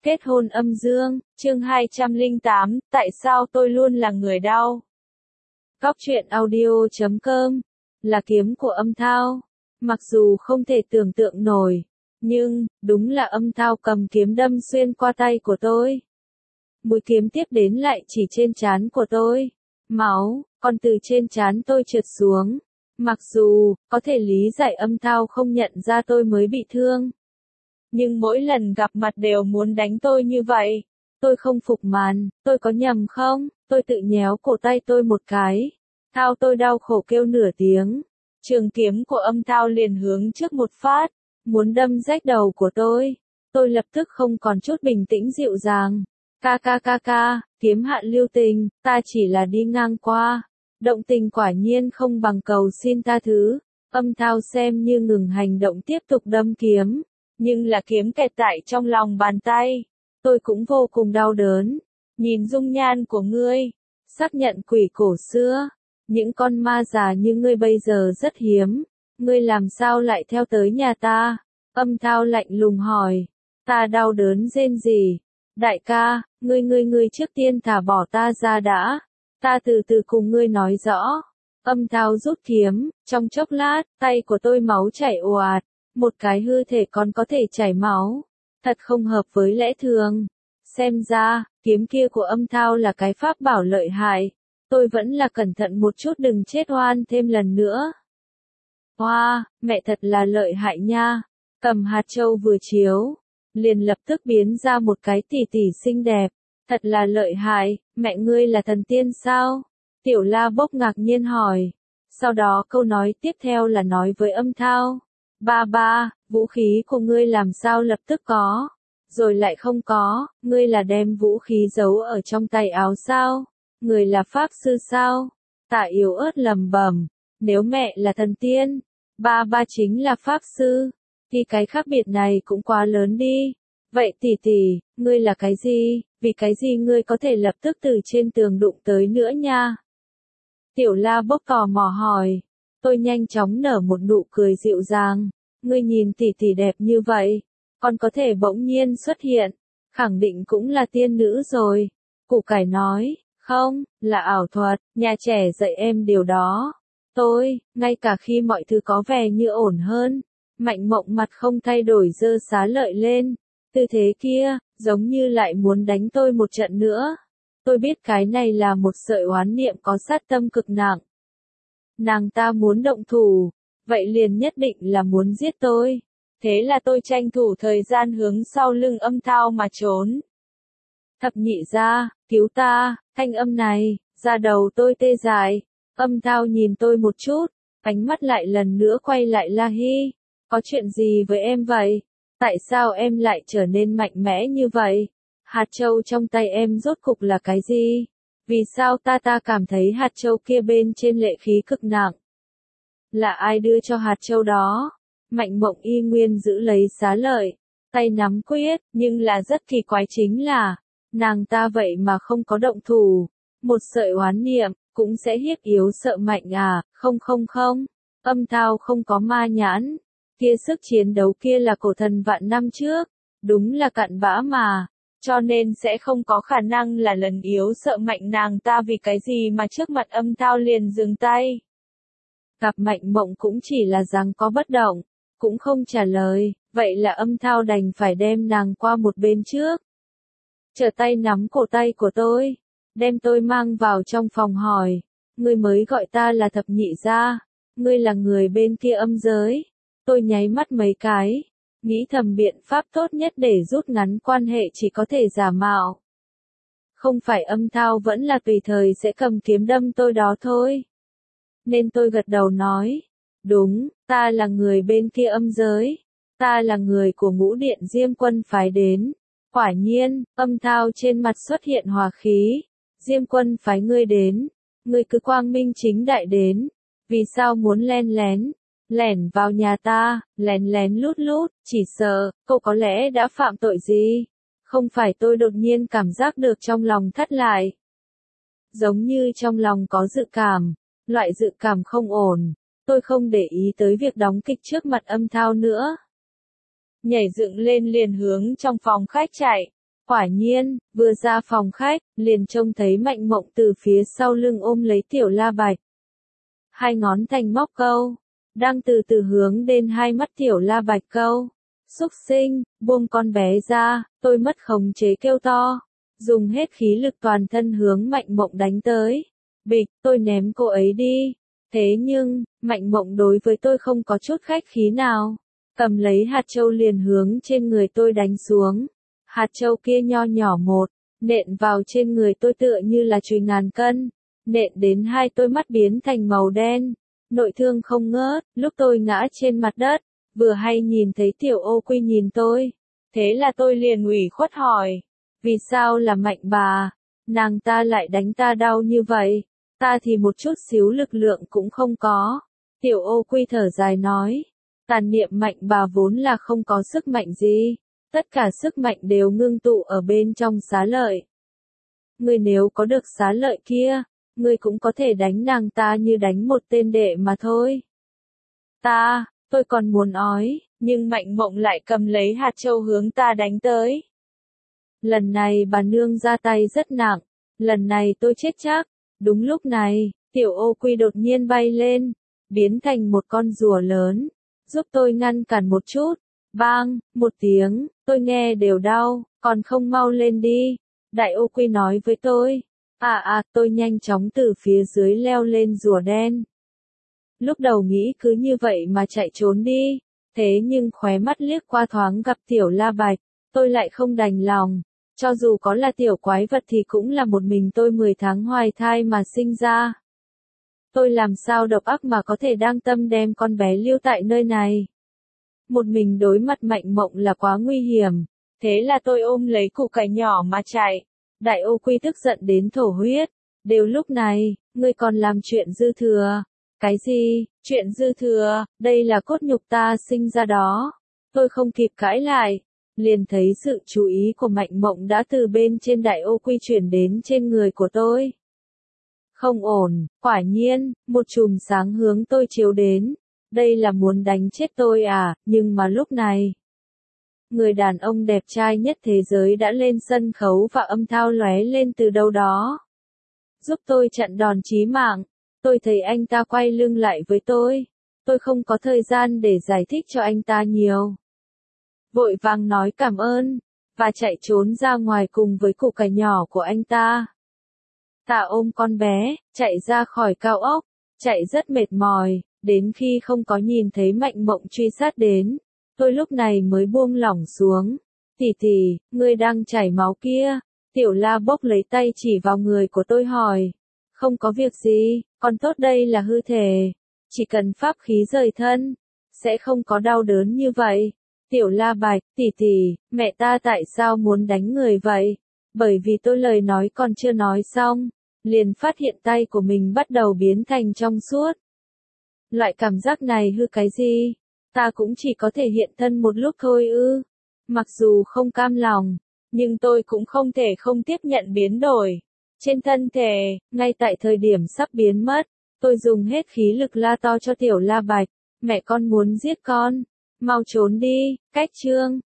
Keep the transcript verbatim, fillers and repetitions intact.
Kết hôn âm dương, chương hai trăm lẻ tám, tại sao tôi luôn là người đau? Góc truyện audio chấm com, là kiếm của âm thao. Mặc dù không thể tưởng tượng nổi, nhưng, đúng là âm thao cầm kiếm đâm xuyên qua tay của tôi. Mũi kiếm tiếp đến lại chỉ trên trán của tôi. Máu, còn từ trên trán tôi trượt xuống. Mặc dù, có thể lý giải âm thao không nhận ra tôi mới bị thương. Nhưng mỗi lần gặp mặt đều muốn đánh tôi như vậy. Tôi không phục màn, tôi có nhầm không? Tôi tự nhéo cổ tay tôi một cái. Thao tôi đau khổ kêu nửa tiếng. Trường kiếm của âm thao liền hướng trước một phát, muốn đâm rách đầu của tôi. Tôi lập tức không còn chút bình tĩnh dịu dàng. Ca ca ca ca, kiếm hạ lưu tình, ta chỉ là đi ngang qua. Động tình quả nhiên không bằng cầu xin tha thứ. Âm thao xem như ngừng hành động tiếp tục đâm kiếm. Nhưng là kiếm kẹt tại trong lòng bàn tay. Tôi cũng vô cùng đau đớn. Nhìn dung nhan của ngươi. Xác nhận quỷ cổ xưa. Những con ma già như ngươi bây giờ rất hiếm. Ngươi làm sao lại theo tới nhà ta? Âm thao lạnh lùng hỏi. Ta đau đớn rên rỉ. Đại ca, ngươi ngươi ngươi trước tiên thả bỏ ta ra đã. Ta từ từ cùng ngươi nói rõ. Âm thao rút kiếm. Trong chốc lát, tay của tôi máu chảy ồ ạt. Một cái hư thể còn có thể chảy máu. Thật không hợp với lẽ thường. Xem ra, kiếm kia của âm thao là cái pháp bảo lợi hại. Tôi vẫn là cẩn thận một chút đừng chết oan thêm lần nữa. Hoa, wow, mẹ thật là lợi hại nha. Cầm hạt châu vừa chiếu. Liền lập tức biến ra một cái tỷ tỷ xinh đẹp. Thật là lợi hại, mẹ ngươi là thần tiên sao? Tiểu La Bốc ngạc nhiên hỏi. Sau đó câu nói tiếp theo là nói với âm thao. Ba ba, vũ khí của ngươi làm sao lập tức có, rồi lại không có, ngươi là đem vũ khí giấu ở trong tay áo sao, người là pháp sư sao, Tạ yếu ớt lầm bầm, nếu mẹ là thần tiên, ba ba chính là pháp sư, thì cái khác biệt này cũng quá lớn đi, vậy tỷ tỷ, ngươi là cái gì, vì cái gì ngươi có thể lập tức từ trên tường đụng tới nữa nha. Tiểu La Bốc tò mò hỏi. Tôi nhanh chóng nở một nụ cười dịu dàng. Ngươi nhìn tỷ tỷ đẹp như vậy, còn có thể bỗng nhiên xuất hiện, khẳng định cũng là tiên nữ rồi. Củ cải nói, không, là ảo thuật, nhà trẻ dạy em điều đó. Tôi, ngay cả khi mọi thứ có vẻ như ổn hơn, Mạnh Mộng mặt không thay đổi giơ xá lợi lên. Tư thế kia, giống như lại muốn đánh tôi một trận nữa. Tôi biết cái này là một sợi oán niệm có sát tâm cực nặng. Nàng ta muốn động thủ, vậy liền nhất định là muốn giết tôi. Thế là tôi tranh thủ thời gian hướng sau lưng âm thao mà trốn. Thập nhị gia, cứu ta, thanh âm này, da đầu tôi tê dại. Âm thao nhìn tôi một chút, ánh mắt lại lần nữa quay lại La Hy. Có chuyện gì với em vậy? Tại sao em lại trở nên mạnh mẽ như vậy? Hạt châu trong tay em rốt cục là cái gì? Vì sao ta ta cảm thấy hạt châu kia bên trên lệ khí cực nặng? Là ai đưa cho hạt châu đó? Mạnh Mộng y nguyên giữ lấy xá lợi, tay nắm quyết, nhưng là rất kỳ quái chính là, nàng ta vậy mà không có động thủ. Một sợi oán niệm, cũng sẽ hiếp yếu sợ mạnh à, không không không. Âm thao không có ma nhãn. Kia sức chiến đấu kia là cổ thần vạn năm trước. Đúng là cặn bã mà. Cho nên sẽ không có khả năng là lần yếu sợ mạnh nàng ta vì cái gì mà trước mặt âm thao liền dừng tay. Gặp Mạnh Mộng cũng chỉ là rằng có bất động, cũng không trả lời, vậy là âm thao đành phải đem nàng qua một bên trước. Trở tay nắm cổ tay của tôi, đem tôi mang vào trong phòng hỏi, ngươi mới gọi ta là thập nhị gia, ngươi là người bên kia âm giới. Tôi nháy mắt mấy cái, nghĩ thầm biện pháp tốt nhất để rút ngắn quan hệ chỉ có thể giả mạo. Không phải âm thao vẫn là tùy thời sẽ cầm kiếm đâm tôi đó thôi. Nên tôi gật đầu nói, đúng, ta là người bên kia âm giới, ta là người của ngũ điện Diêm Quân phái đến. Quả nhiên, âm thao trên mặt xuất hiện hòa khí, Diêm Quân phái ngươi đến, ngươi cứ quang minh chính đại đến, vì sao muốn len lén, lẻn vào nhà ta, lén lén lút lút, chỉ sợ, cậu có lẽ đã phạm tội gì? Không phải tôi đột nhiên cảm giác được trong lòng thắt lại. Giống như trong lòng có dự cảm. Loại dự cảm không ổn, tôi không để ý tới việc đóng kịch trước mặt âm thao nữa. Nhảy dựng lên liền hướng trong phòng khách chạy, Quả nhiên, vừa ra phòng khách, liền trông thấy Mạnh Mộng từ phía sau lưng ôm lấy Tiểu La Bạch. Hai ngón thành móc câu, đang từ từ hướng đến hai mắt Tiểu La Bạch câu. Xúc sinh, buông con bé ra, tôi mất khống chế kêu to. Dùng hết khí lực toàn thân hướng Mạnh Mộng đánh tới. Bịch, tôi ném cô ấy đi. Thế nhưng, Mạnh Mộng đối với tôi không có chút khách khí nào. Cầm lấy hạt châu liền hướng trên người tôi đánh xuống. Hạt châu kia nho nhỏ một, nện vào trên người tôi tựa như là chùy ngàn cân. Nện đến hai tôi mắt biến thành màu đen. Nội thương không ngớt, lúc tôi ngã trên mặt đất. Vừa hay nhìn thấy Tiểu Ô Quy nhìn tôi. Thế là tôi liền ủy khuất hỏi. Vì sao là Mạnh bà? Nàng ta lại đánh ta đau như vậy? Ta thì một chút xíu lực lượng cũng không có. Tiểu Ô Quy thở dài nói. Tàn niệm Mạnh bà vốn là không có sức mạnh gì. Tất cả sức mạnh đều ngưng tụ ở bên trong xá lợi. Ngươi nếu có được xá lợi kia, ngươi cũng có thể đánh nàng ta như đánh một tên đệ mà thôi. Ta, tôi còn muốn ói, nhưng Mạnh Mộng lại cầm lấy hạt châu hướng ta đánh tới. Lần này bà nương ra tay rất nặng, lần này tôi chết chắc. Đúng lúc này, Tiểu Ô Quy đột nhiên bay lên, biến thành một con rùa lớn, giúp tôi ngăn cản một chút. Bang, một tiếng, tôi nghe đều đau, còn không mau lên đi. Đại Ô Quy nói với tôi. À à, tôi nhanh chóng từ phía dưới leo lên rùa đen. Lúc đầu nghĩ cứ như vậy mà chạy trốn đi, thế nhưng khóe mắt liếc qua thoáng gặp Tiểu La Bạch, tôi lại không đành lòng. Cho dù có là tiểu quái vật thì cũng là một mình tôi mười tháng hoài thai mà sinh ra. Tôi làm sao độc ác mà có thể đang tâm đem con bé lưu tại nơi này. Một mình đối mặt Mạnh Mộng là quá nguy hiểm, thế là tôi ôm lấy củ cải nhỏ mà chạy. Đại Ô Quy tức giận đến thổ huyết. Đều lúc này, ngươi còn làm chuyện dư thừa. Cái gì, chuyện dư thừa, đây là cốt nhục ta sinh ra đó. Tôi không kịp cãi lại, liền thấy sự chú ý của Mạnh Mộng đã từ bên trên Đại Ô Quy chuyển đến trên người của tôi. Không ổn, quả nhiên, một chùm sáng hướng tôi chiếu đến. Đây là muốn đánh chết tôi à, nhưng mà lúc này, người đàn ông đẹp trai nhất thế giới đã lên sân khấu và âm thao lóe lên từ đâu đó. Giúp tôi chặn đòn chí mạng. Tôi thấy anh ta quay lưng lại với tôi. Tôi không có thời gian để giải thích cho anh ta nhiều. Vội vàng nói cảm ơn, và chạy trốn ra ngoài cùng với củ cải nhỏ của anh ta. Ta ôm con bé, chạy ra khỏi cao ốc, chạy rất mệt mỏi, đến khi không có nhìn thấy Mạnh Mộng truy sát đến. Tôi lúc này mới buông lỏng xuống. Tỷ tỷ, ngươi đang chảy máu kia. Tiểu La bốc lấy tay chỉ vào người của tôi hỏi. Không có việc gì, còn tốt đây là hư thể. Chỉ cần pháp khí rời thân, sẽ không có đau đớn như vậy. Tiểu La Bạch, tỷ tỷ, mẹ ta tại sao muốn đánh người vậy? Bởi vì tôi lời nói còn chưa nói xong, liền phát hiện tay của mình bắt đầu biến thành trong suốt. Loại cảm giác này hư cái gì? Ta cũng chỉ có thể hiện thân một lúc thôi ư. Mặc dù không cam lòng, nhưng tôi cũng không thể không tiếp nhận biến đổi. Trên thân thể, ngay tại thời điểm sắp biến mất, tôi dùng hết khí lực la to cho Tiểu La Bạch. Mẹ con muốn giết con. Mau trốn đi, cách chương.